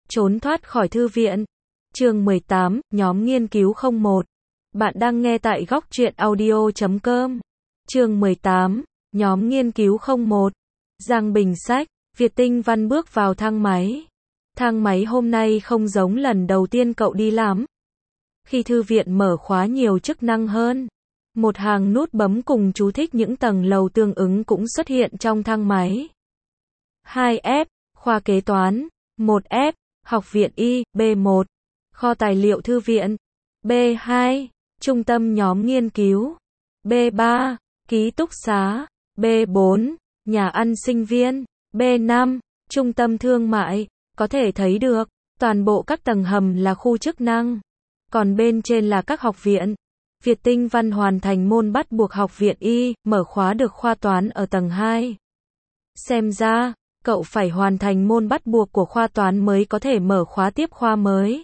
Trốn thoát khỏi thư viện. Chương 18, nhóm nghiên cứu 01. Bạn đang nghe tại góc truyện audio.com. Chương 18, nhóm nghiên cứu 01. Giang Bình Sách, Việt Tinh Văn bước vào thang máy. Thang máy hôm nay không giống lần đầu tiên cậu đi lắm. Khi thư viện mở khóa nhiều chức năng hơn, một hàng nút bấm cùng chú thích những tầng lầu tương ứng cũng xuất hiện trong thang máy. 2F, khoa kế toán. 1F, học viện Y. B1, kho tài liệu thư viện. B2, trung tâm nhóm nghiên cứu. B3, ký túc xá. B4, nhà ăn sinh viên. B5, trung tâm thương mại. Có thể thấy được, toàn bộ các tầng hầm là khu chức năng. Còn bên trên là các học viện. Việt Tinh Văn hoàn thành môn bắt buộc học viện Y, mở khóa được khoa toán ở tầng 2. Xem ra, cậu phải hoàn thành môn bắt buộc của khoa toán mới có thể mở khóa tiếp khoa mới.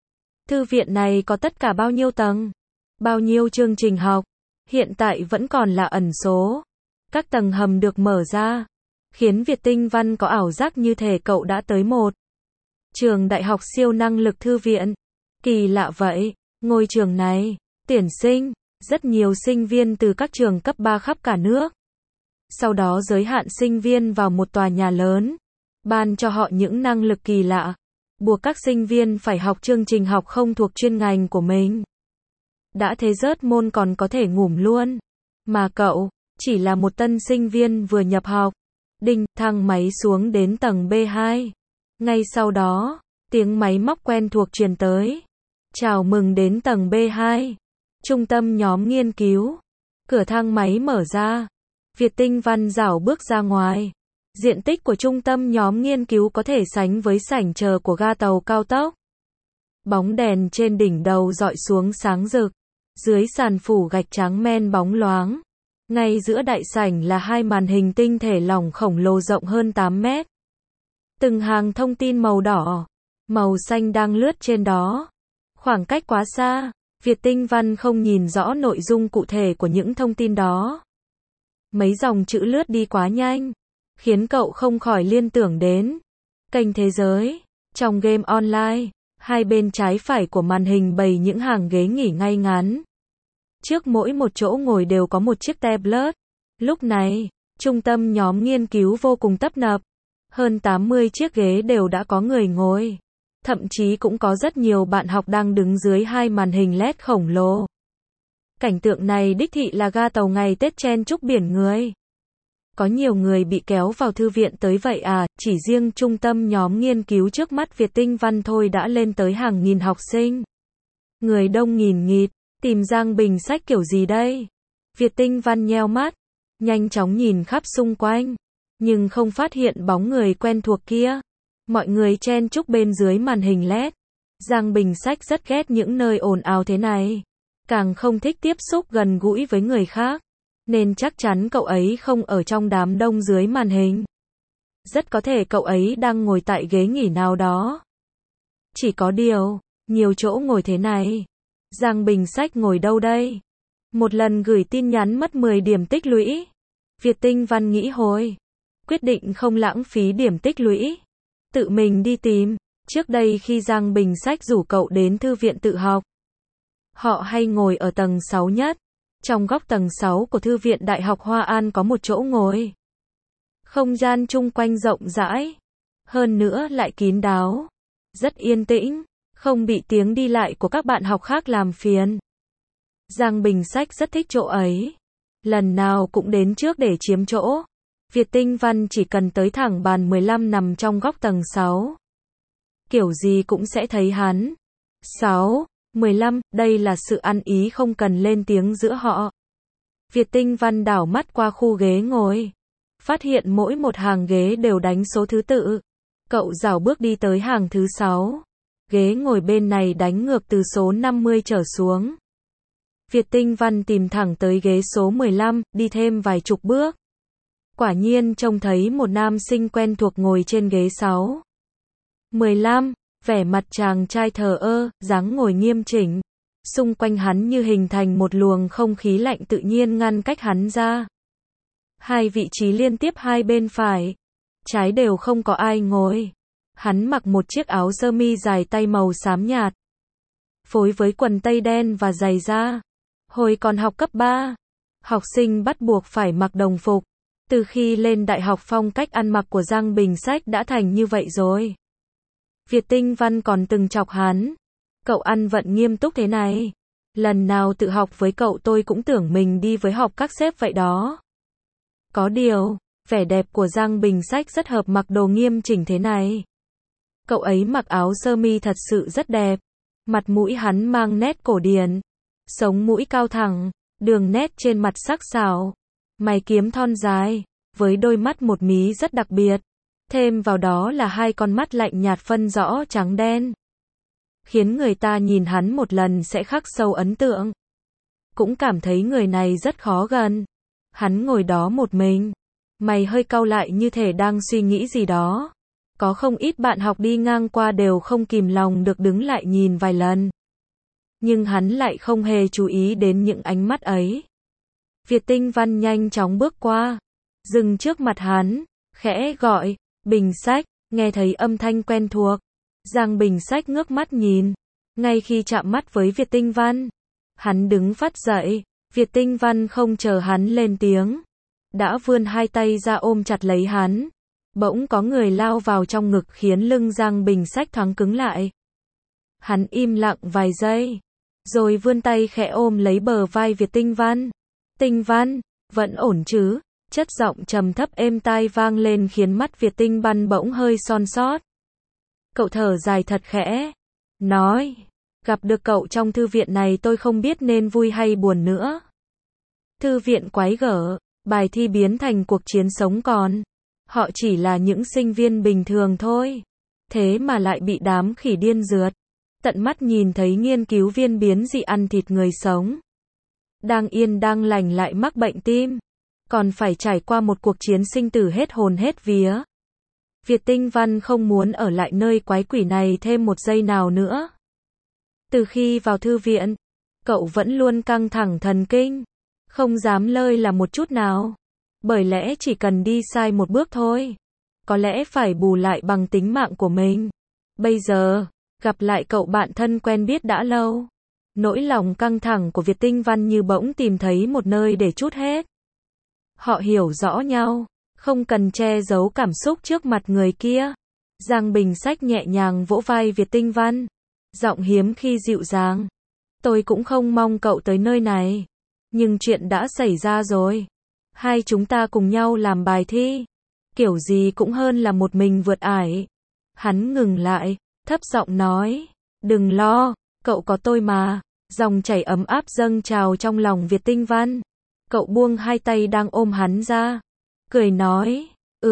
Thư viện này có tất cả bao nhiêu tầng? Bao nhiêu chương trình học? Hiện tại vẫn còn là ẩn số. Các tầng hầm được mở ra, khiến Việt Tinh Văn có ảo giác như thể cậu đã tới một trường đại học siêu năng lực thư viện. Kỳ lạ vậy, ngôi trường này, tuyển sinh, rất nhiều sinh viên từ các trường cấp 3 khắp cả nước. Sau đó giới hạn sinh viên vào một tòa nhà lớn, ban cho họ những năng lực kỳ lạ, buộc các sinh viên phải học chương trình học không thuộc chuyên ngành của mình. Đã thế rớt môn còn có thể ngủm luôn. Mà cậu, chỉ là một tân sinh viên vừa nhập học. Đinh, thang máy xuống đến tầng B2. Ngay sau đó, tiếng máy móc quen thuộc truyền tới. Chào mừng đến tầng B2. Trung tâm nhóm nghiên cứu. Cửa thang máy mở ra. Việt Tinh Văn rảo bước ra ngoài. Diện tích của trung tâm nhóm nghiên cứu có thể sánh với sảnh chờ của ga tàu cao tốc. Bóng đèn trên đỉnh đầu dọi xuống sáng rực. Dưới sàn phủ gạch trắng men bóng loáng. Ngay giữa đại sảnh là hai màn hình tinh thể lỏng khổng lồ rộng hơn 8 mét. Từng hàng thông tin màu đỏ, màu xanh đang lướt trên đó. Khoảng cách quá xa, Việt Tinh Văn không nhìn rõ nội dung cụ thể của những thông tin đó. Mấy dòng chữ lướt đi quá nhanh, khiến cậu không khỏi liên tưởng đến kênh thế giới. Trong game online, hai bên trái phải của màn hình bày những hàng ghế nghỉ ngay ngắn. Trước mỗi một chỗ ngồi đều có một chiếc tablet. Lúc này, trung tâm nhóm nghiên cứu vô cùng tấp nập. Hơn 80 chiếc ghế đều đã có người ngồi. Thậm chí cũng có rất nhiều bạn học đang đứng dưới hai màn hình LED khổng lồ. Cảnh tượng này đích thị là ga tàu ngày Tết chen chúc biển người. Có nhiều người bị kéo vào thư viện tới vậy à, chỉ riêng trung tâm nhóm nghiên cứu trước mắt Việt Tinh Văn thôi đã lên tới hàng nghìn học sinh. Người đông nghìn nghịt, tìm Giang Bình Sách kiểu gì đây? Việt Tinh Văn nheo mắt, nhanh chóng nhìn khắp xung quanh, nhưng không phát hiện bóng người quen thuộc kia. Mọi người chen chúc bên dưới màn hình LED. Giang Bình Sách rất ghét những nơi ồn ào thế này. Càng không thích tiếp xúc gần gũi với người khác. Nên chắc chắn cậu ấy không ở trong đám đông dưới màn hình. Rất có thể cậu ấy đang ngồi tại ghế nghỉ nào đó. Chỉ có điều, nhiều chỗ ngồi thế này. Giang Bình Sách ngồi đâu đây? Một lần gửi tin nhắn mất 10 điểm tích lũy. Việt Tinh Văn nghĩ hồi. Quyết định không lãng phí điểm tích lũy. Tự mình đi tìm. Trước đây khi Giang Bình Sách rủ cậu đến thư viện tự học, họ hay ngồi ở tầng 6 nhất. Trong góc tầng 6 của Thư viện Đại học Hoa An có một chỗ ngồi. Không gian chung quanh rộng rãi. Hơn nữa lại kín đáo. Rất yên tĩnh. Không bị tiếng đi lại của các bạn học khác làm phiền. Giang Bình Sách rất thích chỗ ấy. Lần nào cũng đến trước để chiếm chỗ. Việt Tinh Văn chỉ cần tới thẳng bàn 15 nằm trong góc tầng 6. Kiểu gì cũng sẽ thấy hắn. 6, 15, đây là sự ăn ý không cần lên tiếng giữa họ. Việt Tinh Văn đảo mắt qua khu ghế ngồi. Phát hiện mỗi một hàng ghế đều đánh số thứ tự. Cậu rảo bước đi tới hàng thứ 6. Ghế ngồi bên này đánh ngược từ số 50 trở xuống. Việt Tinh Văn tìm thẳng tới ghế số 15, đi thêm vài chục bước. Quả nhiên trông thấy một nam sinh quen thuộc ngồi trên ghế 6. 15, vẻ mặt chàng trai thờ ơ, dáng ngồi nghiêm chỉnh. Xung quanh hắn như hình thành một luồng không khí lạnh tự nhiên ngăn cách hắn ra. Hai vị trí liên tiếp hai bên phải, trái đều không có ai ngồi. Hắn mặc một chiếc áo sơ mi dài tay màu xám nhạt, phối với quần tây đen và giày da. Hồi còn học cấp 3, học sinh bắt buộc phải mặc đồng phục. Từ khi lên đại học phong cách ăn mặc của Giang Bình Sách đã thành như vậy rồi. Việt Tinh Văn còn từng chọc hắn. Cậu ăn vận nghiêm túc thế này. Lần nào tự học với cậu tôi cũng tưởng mình đi với học các sếp vậy đó. Có điều, vẻ đẹp của Giang Bình Sách rất hợp mặc đồ nghiêm chỉnh thế này. Cậu ấy mặc áo sơ mi thật sự rất đẹp. Mặt mũi hắn mang nét cổ điển. Sống mũi cao thẳng, đường nét trên mặt sắc sảo. Mày kiếm thon dài, với đôi mắt một mí rất đặc biệt. Thêm vào đó là hai con mắt lạnh nhạt phân rõ trắng đen. Khiến người ta nhìn hắn một lần sẽ khắc sâu ấn tượng. Cũng cảm thấy người này rất khó gần. Hắn ngồi đó một mình. Mày hơi cau lại như thể đang suy nghĩ gì đó. Có không ít bạn học đi ngang qua đều không kìm lòng được đứng lại nhìn vài lần. Nhưng hắn lại không hề chú ý đến những ánh mắt ấy. Việt Tinh Văn nhanh chóng bước qua, dừng trước mặt hắn, khẽ gọi, Bình Sách, nghe thấy âm thanh quen thuộc. Giang Bình Sách ngước mắt nhìn, ngay khi chạm mắt với Việt Tinh Văn, hắn đứng phắt dậy. Việt Tinh Văn không chờ hắn lên tiếng, đã vươn hai tay ra ôm chặt lấy hắn. Bỗng có người lao vào trong ngực khiến lưng Giang Bình Sách thoáng cứng lại. Hắn im lặng vài giây, rồi vươn tay khẽ ôm lấy bờ vai Việt Tinh Văn. Tinh Văn, vẫn ổn chứ? Chất giọng trầm thấp êm tai vang lên khiến mắt Việt Tinh Văn bỗng hơi son sót. Cậu thở dài thật khẽ, nói, gặp được cậu trong thư viện này tôi không biết nên vui hay buồn nữa. Thư viện quái gở, bài thi biến thành cuộc chiến sống còn. Họ chỉ là những sinh viên bình thường thôi. Thế mà lại bị đám khỉ điên rượt. Tận mắt nhìn thấy nghiên cứu viên biến dị ăn thịt người sống. Đang yên đang lành lại mắc bệnh tim. Còn phải trải qua một cuộc chiến sinh tử hết hồn hết vía. Việt Tinh Văn không muốn ở lại nơi quái quỷ này thêm một giây nào nữa. Từ khi vào thư viện, cậu vẫn luôn căng thẳng thần kinh. Không dám lơi là một chút nào. Bởi lẽ chỉ cần đi sai một bước thôi, có lẽ phải bù lại bằng tính mạng của mình. Bây giờ, gặp lại cậu bạn thân quen biết đã lâu. Nỗi lòng căng thẳng của Việt Tinh Văn như bỗng tìm thấy một nơi để trút hết. Họ hiểu rõ nhau, không cần che giấu cảm xúc trước mặt người kia. Giang Bình Sách nhẹ nhàng vỗ vai Việt Tinh Văn, giọng hiếm khi dịu dàng. Tôi cũng không mong cậu tới nơi này, nhưng chuyện đã xảy ra rồi. Hai chúng ta cùng nhau làm bài thi, kiểu gì cũng hơn là một mình vượt ải. Hắn ngừng lại, thấp giọng nói, đừng lo, cậu có tôi mà. Dòng chảy ấm áp dâng trào trong lòng Việt Tinh Văn. Cậu buông hai tay đang ôm hắn ra, cười nói,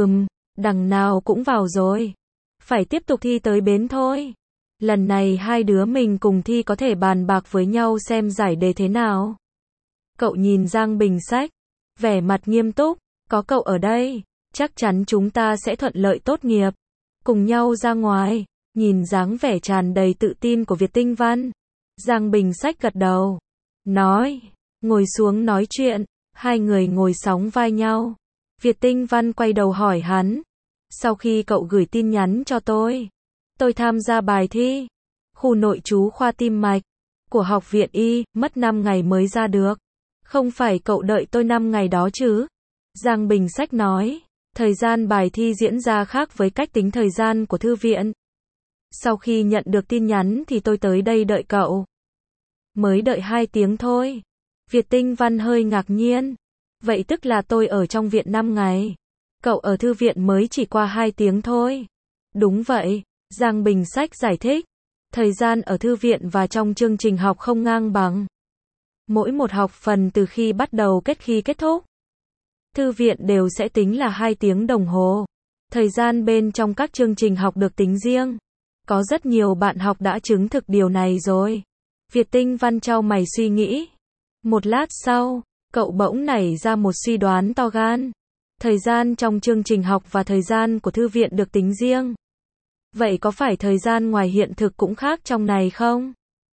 đằng nào cũng vào rồi. Phải tiếp tục thi tới bến thôi. Lần này hai đứa mình cùng thi có thể bàn bạc với nhau xem giải đề thế nào. Cậu nhìn Giang Bình Sách, vẻ mặt nghiêm túc, có cậu ở đây, chắc chắn chúng ta sẽ thuận lợi tốt nghiệp. Cùng nhau ra ngoài, nhìn dáng vẻ tràn đầy tự tin của Việt Tinh Văn. Giang Bình Sách gật đầu, nói, ngồi xuống nói chuyện. Hai người ngồi sóng vai nhau. Việt Tinh Văn quay đầu hỏi hắn, sau khi cậu gửi tin nhắn cho tôi tham gia bài thi khu nội trú khoa tim mạch của học viện Y, mất 5 ngày mới ra được. Không phải cậu đợi tôi 5 ngày đó chứ? Giang Bình Sách nói, thời gian bài thi diễn ra khác với cách tính thời gian của thư viện. Sau khi nhận được tin nhắn thì tôi tới đây đợi cậu. Mới đợi 2 tiếng thôi. Việt Tinh Văn hơi ngạc nhiên. Vậy tức là tôi ở trong viện 5 ngày. Cậu ở thư viện mới chỉ qua 2 tiếng thôi. Đúng vậy, Giang Bình Sách giải thích. Thời gian ở thư viện và trong chương trình học không ngang bằng. Mỗi một học phần từ khi bắt đầu khi kết thúc. Thư viện đều sẽ tính là 2 tiếng đồng hồ. Thời gian bên trong các chương trình học được tính riêng. Có rất nhiều bạn học đã chứng thực điều này rồi. Việt Tinh Văn chau mày suy nghĩ. Một lát sau, cậu bỗng nảy ra một suy đoán to gan. Thời gian trong chương trình học và thời gian của thư viện được tính riêng. Vậy có phải thời gian ngoài hiện thực cũng khác trong này không?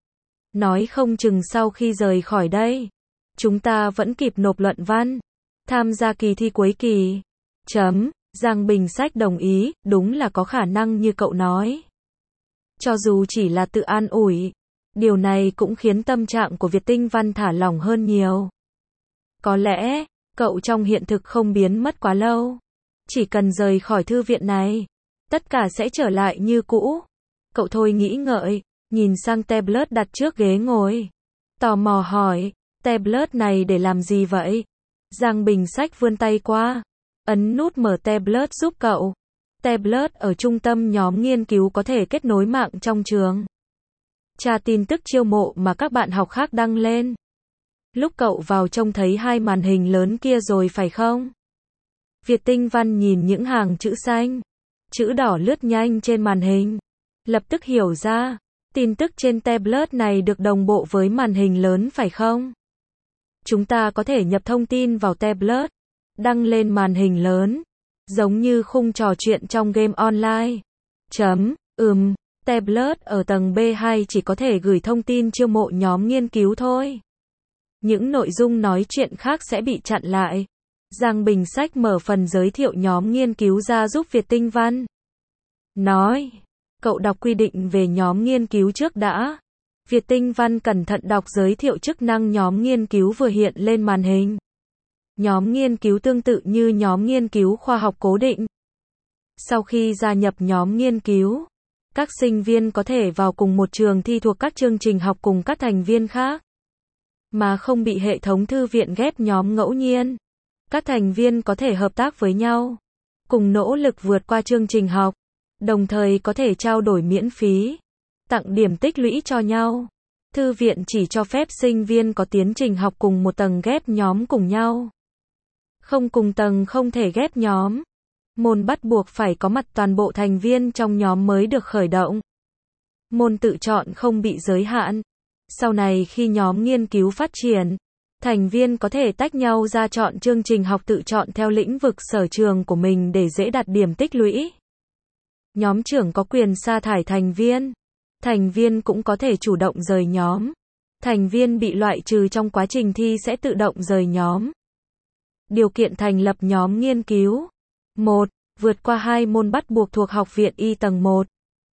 Nói không chừng sau khi rời khỏi đây, chúng ta vẫn kịp nộp luận văn, tham gia kỳ thi cuối kỳ. Giang Bình Sách đồng ý, đúng là có khả năng như cậu nói. Cho dù chỉ là tự an ủi, điều này cũng khiến tâm trạng của Việt Tinh Văn thả lỏng hơn nhiều. Có lẽ, cậu trong hiện thực không biến mất quá lâu. Chỉ cần rời khỏi thư viện này, tất cả sẽ trở lại như cũ. Cậu thôi nghĩ ngợi, nhìn sang tablet đặt trước ghế ngồi. Tò mò hỏi, tablet này để làm gì vậy? Giang Bình Sách vươn tay qua, ấn nút mở tablet giúp cậu. Tablet ở trung tâm nhóm nghiên cứu có thể kết nối mạng trong trường. Tra tin tức chiêu mộ mà các bạn học khác đăng lên. Lúc cậu vào trông thấy hai màn hình lớn kia rồi phải không? Việt Tinh Văn nhìn những hàng chữ xanh, chữ đỏ lướt nhanh trên màn hình. Lập tức hiểu ra, tin tức trên tablet này được đồng bộ với màn hình lớn phải không? Chúng ta có thể nhập thông tin vào tablet, đăng lên màn hình lớn, giống như khung trò chuyện trong game online. Tablet ở tầng B2 chỉ có thể gửi thông tin chiêu mộ nhóm nghiên cứu thôi. Những nội dung nói chuyện khác sẽ bị chặn lại. Giang Bình Sách mở phần giới thiệu nhóm nghiên cứu ra giúp Việt Tinh Văn. Nói, cậu đọc quy định về nhóm nghiên cứu trước đã. Việt Tinh Văn cẩn thận đọc giới thiệu chức năng nhóm nghiên cứu vừa hiện lên màn hình. Nhóm nghiên cứu tương tự như nhóm nghiên cứu khoa học cố định. Sau khi gia nhập nhóm nghiên cứu, các sinh viên có thể vào cùng một trường thi thuộc các chương trình học cùng các thành viên khác, mà không bị hệ thống thư viện ghép nhóm ngẫu nhiên. Các thành viên có thể hợp tác với nhau, cùng nỗ lực vượt qua chương trình học, đồng thời có thể trao đổi miễn phí, tặng điểm tích lũy cho nhau. Thư viện chỉ cho phép sinh viên có tiến trình học cùng một tầng ghép nhóm cùng nhau. Không cùng tầng không thể ghép nhóm. Môn bắt buộc phải có mặt toàn bộ thành viên trong nhóm mới được khởi động. Môn tự chọn không bị giới hạn. Sau này khi nhóm nghiên cứu phát triển, thành viên có thể tách nhau ra chọn chương trình học tự chọn theo lĩnh vực sở trường của mình để dễ đạt điểm tích lũy. Nhóm trưởng có quyền sa thải thành viên. Thành viên cũng có thể chủ động rời nhóm. Thành viên bị loại trừ trong quá trình thi sẽ tự động rời nhóm. Điều kiện thành lập nhóm nghiên cứu. 1. Vượt qua 2 môn bắt buộc thuộc học viện Y tầng 1.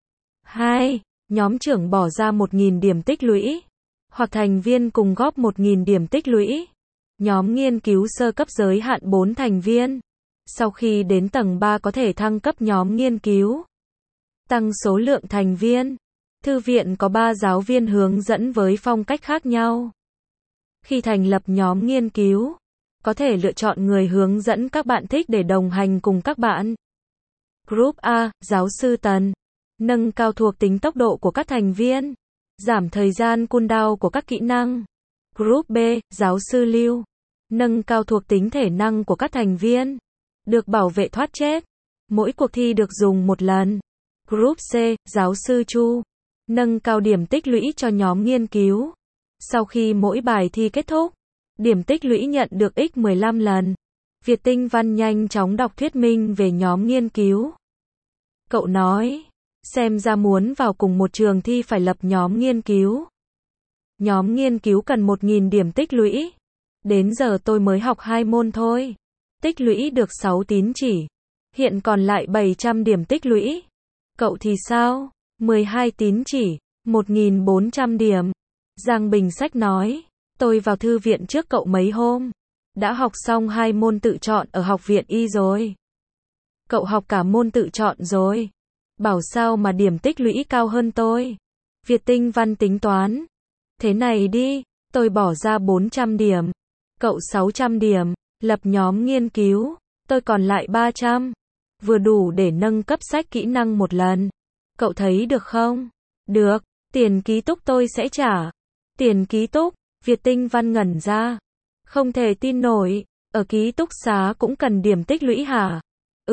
2. Nhóm trưởng bỏ ra 1.000 điểm tích lũy. Hoặc thành viên cùng góp 1.000 điểm tích lũy. Nhóm nghiên cứu sơ cấp giới hạn 4 thành viên. Sau khi đến tầng 3 có thể thăng cấp nhóm nghiên cứu. Tăng số lượng thành viên. Thư viện có 3 giáo viên hướng dẫn với phong cách khác nhau. Khi thành lập nhóm nghiên cứu, có thể lựa chọn người hướng dẫn các bạn thích để đồng hành cùng các bạn. Group A, giáo sư Tần. Nâng cao thuộc tính tốc độ của các thành viên. Giảm thời gian cooldown của các kỹ năng. Group B, giáo sư Lưu. Nâng cao thuộc tính thể năng của các thành viên. Được bảo vệ thoát chết. Mỗi cuộc thi được dùng một lần. Group C, giáo sư Chu. Nâng cao điểm tích lũy cho nhóm nghiên cứu. Sau khi mỗi bài thi kết thúc, điểm tích lũy nhận được x 15 lần. Việt Tinh Văn nhanh chóng đọc thuyết minh về nhóm nghiên cứu. Cậu nói, xem ra muốn vào cùng một trường thi phải lập nhóm nghiên cứu. Nhóm nghiên cứu cần 1.000 điểm tích lũy. Đến giờ tôi mới học 2 môn thôi. Tích lũy được 6 tín chỉ. Hiện còn lại 700 điểm tích lũy. Cậu thì sao? 12 tín chỉ, 1.400 điểm. Giang Bình Sách nói, tôi vào thư viện trước cậu mấy hôm. Đã học xong 2 môn tự chọn ở học viện Y rồi. Cậu học cả môn tự chọn rồi. Bảo sao mà điểm tích lũy cao hơn tôi. Việt Tinh Văn tính toán. Thế này đi, tôi bỏ ra 400 điểm. Cậu 600 điểm, lập nhóm nghiên cứu. Tôi còn lại 300. Vừa đủ để nâng cấp sách kỹ năng một lần. Cậu thấy được không? Được, tiền ký túc tôi sẽ trả. Tiền ký túc, Việt Tinh Văn ngẩn ra. Không thể tin nổi, ở ký túc xá cũng cần điểm tích lũy hả?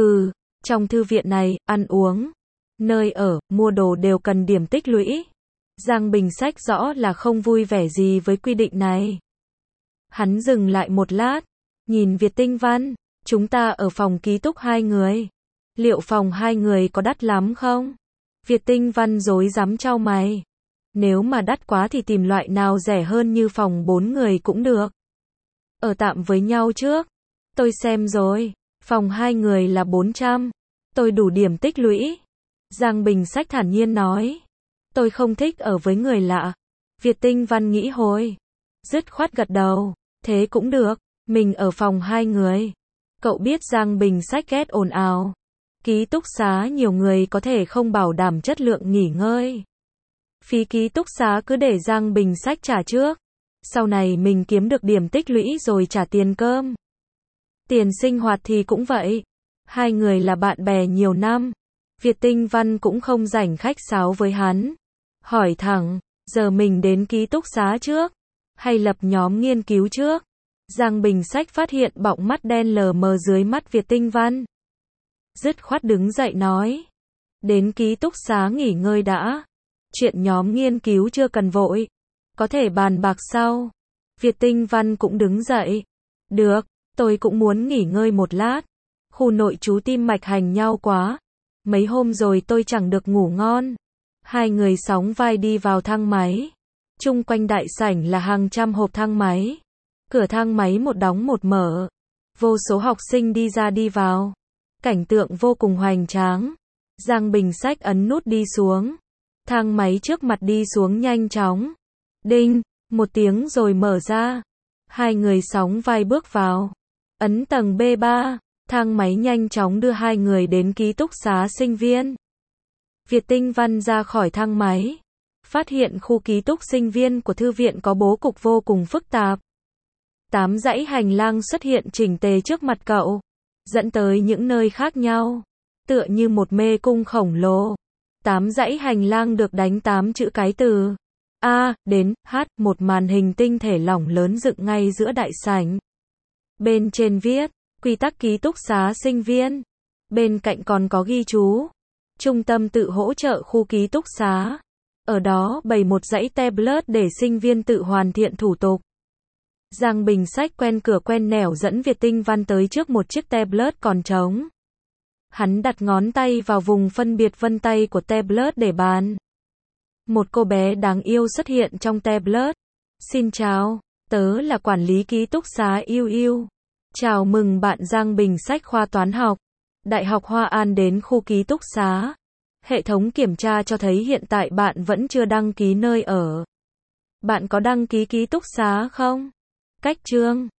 Trong thư viện này, ăn uống, nơi ở, mua đồ đều cần điểm tích lũy. Giang Bình Sách rõ là không vui vẻ gì với quy định này. Hắn dừng lại một lát, nhìn Việt Tinh Văn, chúng ta ở phòng ký túc 2 người. Liệu phòng 2 người có đắt lắm không? Việt Tinh Văn rối rắm chau mày. Nếu mà đắt quá thì tìm loại nào rẻ hơn như phòng 4 người cũng được. Ở tạm với nhau trước. Tôi xem rồi. Phòng 2 người là 400. Tôi đủ điểm tích lũy. Giang Bình Sách thản nhiên nói. Tôi không thích ở với người lạ. Việt Tinh Văn nghĩ hồi. Dứt khoát gật đầu. Thế cũng được. Mình ở phòng 2 người. Cậu biết Giang Bình Sách ghét ồn ào. Ký túc xá nhiều người có thể không bảo đảm chất lượng nghỉ ngơi. Phí ký túc xá cứ để Giang Bình Sách trả trước. Sau này mình kiếm được điểm tích lũy rồi trả tiền cơm. Tiền sinh hoạt thì cũng vậy. 2 người là bạn bè nhiều năm. Việt Tinh Văn cũng không rảnh khách sáo với hắn. Hỏi thẳng, giờ mình đến ký túc xá trước, hay lập nhóm nghiên cứu trước? Giang Bình Sách phát hiện bọng mắt đen lờ mờ dưới mắt Việt Tinh Văn. Dứt khoát đứng dậy nói. Đến ký túc xá nghỉ ngơi đã. Chuyện nhóm nghiên cứu chưa cần vội. Có thể bàn bạc sau. Việt Tinh Văn cũng đứng dậy. Được, tôi cũng muốn nghỉ ngơi một lát. Khu nội trú tim mạch hành nhau quá. Mấy hôm rồi tôi chẳng được ngủ ngon. 2 người sóng vai đi vào thang máy. Chung quanh đại sảnh là hàng trăm hộp thang máy. Cửa thang máy một đóng một mở. Vô số học sinh đi ra đi vào. Cảnh tượng vô cùng hoành tráng. Giang Bình Sách ấn nút đi xuống. Thang máy trước mặt đi xuống nhanh chóng. Đinh, một tiếng rồi mở ra. 2 người sóng vai bước vào. Ấn tầng B3. Thang máy nhanh chóng đưa 2 người đến ký túc xá sinh viên. Việt Tinh Văn ra khỏi thang máy. Phát hiện khu ký túc sinh viên của thư viện có bố cục vô cùng phức tạp. 8 dãy hành lang xuất hiện chỉnh tề trước mặt cậu. Dẫn tới những nơi khác nhau. Tựa như một mê cung khổng lồ. 8 dãy hành lang được đánh 8 chữ cái từ A đến H, một màn hình tinh thể lỏng lớn dựng ngay giữa đại sảnh. Bên trên viết, quy tắc ký túc xá sinh viên. Bên cạnh còn có ghi chú. Trung tâm tự hỗ trợ khu ký túc xá. Ở đó bày một dãy tablet để sinh viên tự hoàn thiện thủ tục. Giang Bình Sách quen cửa quen nẻo dẫn Việt Tinh Văn tới trước một chiếc tablet còn trống. Hắn đặt ngón tay vào vùng phân biệt vân tay của tablet để bàn. Một cô bé đáng yêu xuất hiện trong tablet. Xin chào, tớ là quản lý ký túc xá Yêu Yêu. Chào mừng bạn Giang Bình Sách khoa toán học. Đại học Hoa An đến khu ký túc xá. Hệ thống kiểm tra cho thấy hiện tại bạn vẫn chưa đăng ký nơi ở. Bạn có đăng ký ký túc xá không? Cách chương